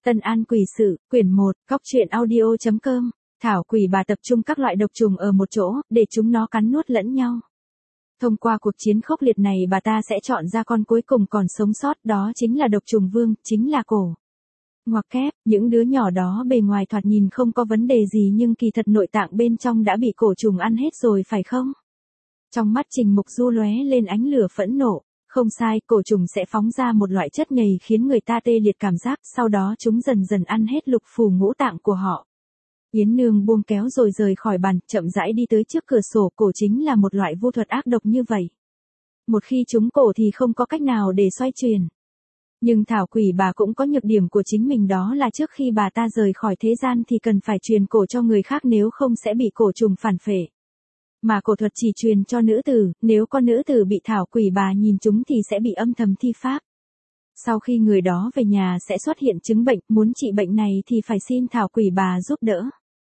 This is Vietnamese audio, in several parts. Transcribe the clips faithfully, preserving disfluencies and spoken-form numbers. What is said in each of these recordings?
Tân An Quỷ Sự, quyển một, Cóc truyện audio chấm com. Thảo quỷ bà tập trung các loại độc trùng ở một chỗ, để chúng nó cắn nuốt lẫn nhau. Thông qua cuộc chiến khốc liệt này bà ta sẽ chọn ra con cuối cùng còn sống sót, đó chính là độc trùng vương, chính là cổ. Ngoặc kép, những đứa nhỏ đó bề ngoài thoạt nhìn không có vấn đề gì nhưng kỳ thật nội tạng bên trong đã bị cổ trùng ăn hết rồi phải không? Trong mắt Trình Mục Du lóe lên ánh lửa phẫn nộ. Không sai, cổ trùng sẽ phóng ra một loại chất nhầy khiến người ta tê liệt cảm giác, sau đó chúng dần dần ăn hết lục phủ ngũ tạng của họ. Yến Nương buông kéo rồi rời khỏi bàn, chậm rãi đi tới trước cửa sổ, cổ chính là một loại vu thuật ác độc như vậy. Một khi trúng cổ thì không có cách nào để xoay chuyển. Nhưng Thảo quỷ bà cũng có nhược điểm của chính mình, đó là trước khi bà ta rời khỏi thế gian thì cần phải truyền cổ cho người khác, nếu không sẽ bị cổ trùng phản phệ. Mà cổ thuật chỉ truyền cho nữ tử, nếu con nữ tử bị Thảo quỷ bà nhìn trúng thì sẽ bị âm thầm thi pháp. Sau khi người đó về nhà sẽ xuất hiện chứng bệnh, muốn trị bệnh này thì phải xin Thảo quỷ bà giúp đỡ.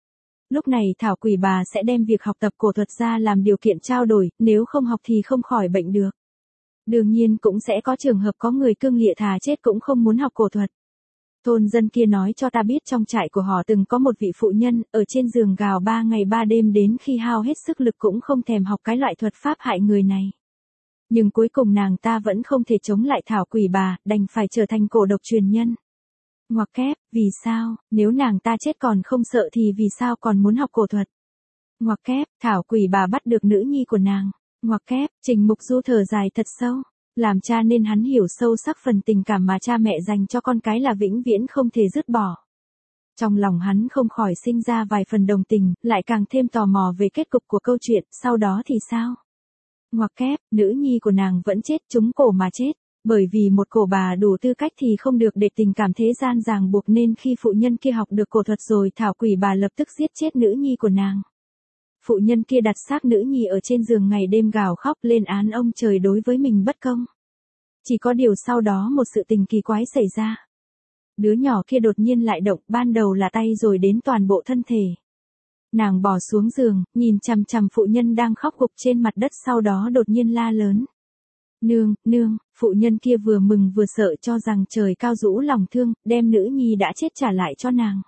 Lúc này Thảo quỷ bà sẽ đem việc học tập cổ thuật ra làm điều kiện trao đổi, nếu không học thì không khỏi bệnh được. Đương nhiên cũng sẽ có trường hợp có người cương lịa thà chết cũng không muốn học cổ thuật. Thôn dân kia nói cho ta biết trong trại của họ từng có một vị phụ nhân, ở trên giường gào ba ngày ba đêm đến khi hao hết sức lực cũng không thèm học cái loại thuật pháp hại người này. Nhưng cuối cùng nàng ta vẫn không thể chống lại Thảo quỷ bà, đành phải trở thành cổ độc truyền nhân. Ngoặc kép, vì sao, nếu nàng ta chết còn không sợ thì vì sao còn muốn học cổ thuật? Ngoặc kép, Thảo quỷ bà bắt được nữ nhi của nàng. Ngoặc kép, Trình Mục Du thở dài thật sâu. Làm cha nên hắn hiểu sâu sắc phần tình cảm mà cha mẹ dành cho con cái là vĩnh viễn không thể dứt bỏ. Trong lòng hắn không khỏi sinh ra vài phần đồng tình, lại càng thêm tò mò về kết cục của câu chuyện, sau đó thì sao? Ngoặc kép, nữ nhi của nàng vẫn chết, trúng cổ mà chết. Bởi vì một cổ bà đủ tư cách thì không được để tình cảm thế gian ràng buộc, nên khi phụ nhân kia học được cổ thuật rồi Thảo quỷ bà lập tức giết chết nữ nhi của nàng. Phụ nhân kia đặt xác nữ nhi ở trên giường ngày đêm gào khóc lên án ông trời đối với mình bất công. Chỉ có điều sau đó một sự tình kỳ quái xảy ra. Đứa nhỏ kia đột nhiên lại động, ban đầu là tay rồi đến toàn bộ thân thể. Nàng bò xuống giường, nhìn chằm chằm phụ nhân đang khóc gục trên mặt đất, sau đó đột nhiên la lớn. Nương, nương, phụ nhân kia vừa mừng vừa sợ cho rằng trời cao rũ lòng thương, đem nữ nhi đã chết trả lại cho nàng.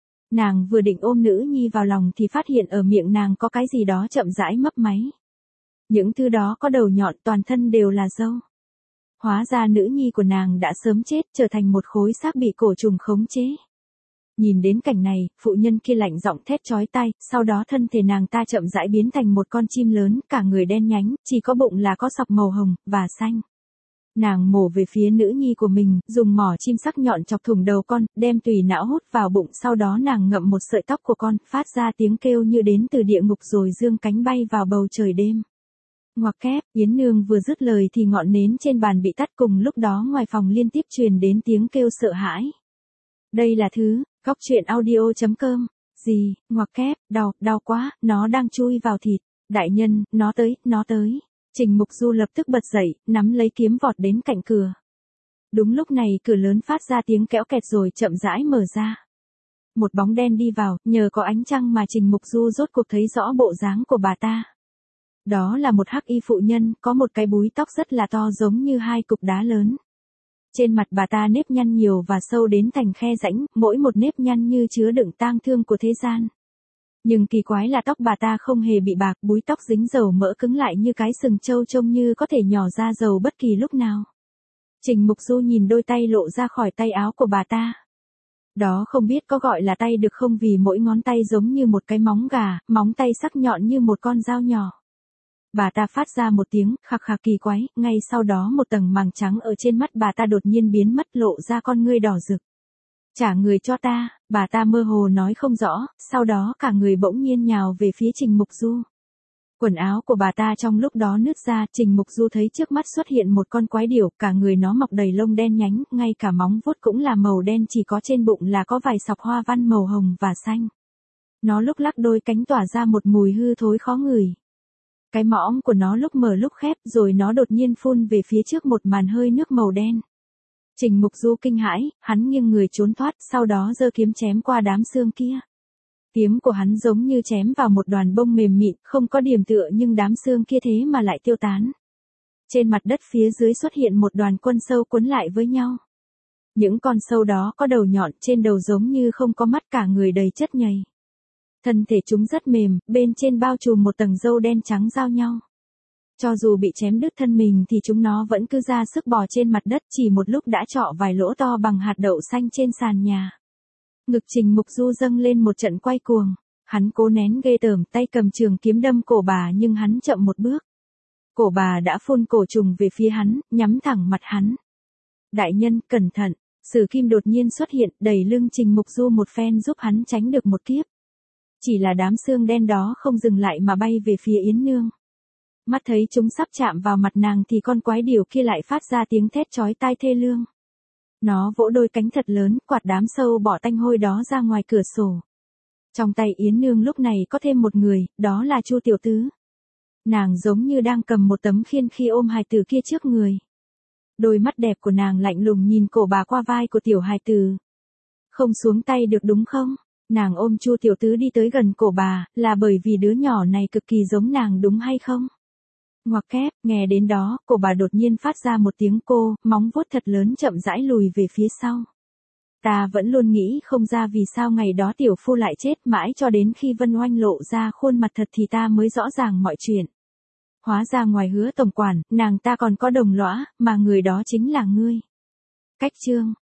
Nàng vừa định ôm nữ nhi vào lòng thì phát hiện ở miệng nàng có cái gì đó chậm rãi mấp máy. Những thứ đó có đầu nhọn, toàn thân đều là râu. Hóa ra nữ nhi của nàng đã sớm chết, trở thành một khối xác bị cổ trùng khống chế. Nhìn đến cảnh này, phụ nhân kia lạnh giọng thét chói tai, sau đó thân thể nàng ta chậm rãi biến thành một con chim lớn, cả người đen nhánh, chỉ có bụng là có sọc màu hồng và xanh. Nàng mổ về phía nữ nhi của mình, dùng mỏ chim sắc nhọn chọc thủng đầu con, đem tùy não hút vào bụng, sau đó nàng ngậm một sợi tóc của con, phát ra tiếng kêu như đến từ địa ngục rồi dương cánh bay vào bầu trời đêm. Ngoặc kép, Yến Nương vừa dứt lời thì ngọn nến trên bàn bị tắt, cùng lúc đó ngoài phòng liên tiếp truyền đến tiếng kêu sợ hãi. Đây là thứ, Cóc truyện audio chấm com. Gì, ngoặc kép, đau, đau quá, nó đang chui vào thịt. Đại nhân, nó tới, nó tới. Trình Mục Du lập tức bật dậy, nắm lấy kiếm vọt đến cạnh cửa. Đúng lúc này cửa lớn phát ra tiếng kéo kẹt rồi chậm rãi mở ra. Một bóng đen đi vào, nhờ có ánh trăng mà Trình Mục Du rốt cuộc thấy rõ bộ dáng của bà ta. Đó là một hắc y phụ nhân, có một cái búi tóc rất là to giống như hai cục đá lớn. Trên mặt bà ta nếp nhăn nhiều và sâu đến thành khe rãnh, mỗi một nếp nhăn như chứa đựng tang thương của thế gian. Nhưng kỳ quái là tóc bà ta không hề bị bạc, búi tóc dính dầu mỡ cứng lại như cái sừng trâu, trông như có thể nhỏ ra dầu bất kỳ lúc nào. Trình Mục Du nhìn đôi tay lộ ra khỏi tay áo của bà ta. Đó không biết có gọi là tay được không, vì mỗi ngón tay giống như một cái móng gà, móng tay sắc nhọn như một con dao nhỏ. Bà ta phát ra một tiếng khạc khạc kỳ quái, ngay sau đó một tầng màng trắng ở trên mắt bà ta đột nhiên biến mất, lộ ra con ngươi đỏ rực. Trả người cho ta, bà ta mơ hồ nói không rõ, sau đó cả người bỗng nhiên nhào về phía Trình Mục Du. Quần áo của bà ta trong lúc đó nứt ra, Trình Mục Du thấy trước mắt xuất hiện một con quái điểu, cả người nó mọc đầy lông đen nhánh, ngay cả móng vuốt cũng là màu đen, chỉ có trên bụng là có vài sọc hoa văn màu hồng và xanh. Nó lúc lắc đôi cánh tỏa ra một mùi hư thối khó ngửi. Cái mõm của nó lúc mở lúc khép, rồi nó đột nhiên phun về phía trước một màn hơi nước màu đen. Trình Mục Du kinh hãi, hắn nghiêng người trốn thoát, sau đó giơ kiếm chém qua đám xương kia. Tiếng của hắn giống như chém vào một đoàn bông mềm mịn, không có điểm tựa, nhưng đám xương kia thế mà lại tiêu tán. Trên mặt đất phía dưới xuất hiện một đoàn quân sâu cuốn lại với nhau. Những con sâu đó có đầu nhọn, trên đầu giống như không có mắt, cả người đầy chất nhầy. Thân thể chúng rất mềm, bên trên bao trùm một tầng râu đen trắng giao nhau. Cho dù bị chém đứt thân mình thì chúng nó vẫn cứ ra sức bò trên mặt đất, chỉ một lúc đã trọ vài lỗ to bằng hạt đậu xanh trên sàn nhà. Ngực Trình Mục Du dâng lên một trận quay cuồng. Hắn cố nén ghê tởm, tay cầm trường kiếm đâm cổ bà, nhưng hắn chậm một bước. Cổ bà đã phun cổ trùng về phía hắn, nhắm thẳng mặt hắn. Đại nhân, cẩn thận. Sử Kim đột nhiên xuất hiện, đẩy lưng Trình Mục Du một phen giúp hắn tránh được một kiếp. Chỉ là đám xương đen đó không dừng lại mà bay về phía Yến Nương. Mắt thấy chúng sắp chạm vào mặt nàng thì con quái điểu kia lại phát ra tiếng thét chói tai thê lương. Nó vỗ đôi cánh thật lớn, quạt đám sâu bọ tanh hôi đó ra ngoài cửa sổ. Trong tay Yến Nương lúc này có thêm một người, đó là Chu tiểu tứ. Nàng giống như đang cầm một tấm khiên khi ôm hài tử kia trước người. Đôi mắt đẹp của nàng lạnh lùng nhìn cổ bà qua vai của tiểu hài tử. Không xuống tay được đúng không? Nàng ôm Chu tiểu tứ đi tới gần cổ bà, là bởi vì đứa nhỏ này cực kỳ giống nàng đúng hay không? Ngoặc kép, nghe đến đó, cổ bà đột nhiên phát ra một tiếng cô, móng vuốt thật lớn chậm rãi lùi về phía sau. Ta vẫn luôn nghĩ không ra vì sao ngày đó tiểu phu lại chết, mãi cho đến khi Vân Oanh lộ ra khuôn mặt thật thì ta mới rõ ràng mọi chuyện. Hóa ra ngoài Hứa tổng quản, nàng ta còn có đồng lõa, mà người đó chính là ngươi. Cách chương